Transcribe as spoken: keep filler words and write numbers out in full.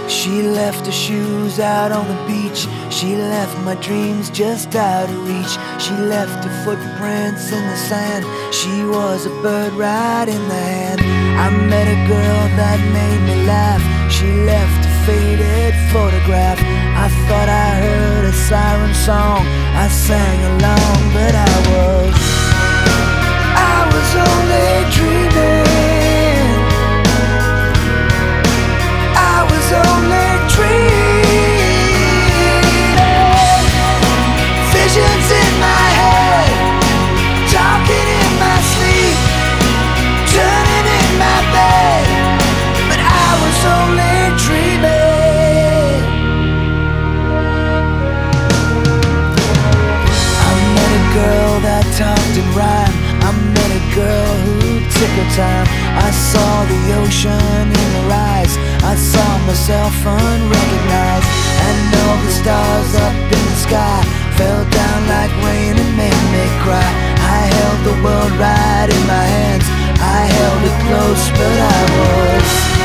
She left her shoes out on the beach. She left my dreams just out of reach. She left her footprints in the sand. She was a bird right in the hand. I met a girl that made me laugh. She left a faded photograph. I thought I heard a siren song. I sang along, but I was I was only dreaming. I was only dreaming. Visions in my head, talking in my sleep, turning in my bed, but I was only dreaming. I met a girl that talked in rhyme. I met a girl who took her time. I saw the ocean in her eyes. I saw myself unrecognized, and all the stars up in the sky fell down like rain and made me cry. I held the world right in my hands. I held it close, but I was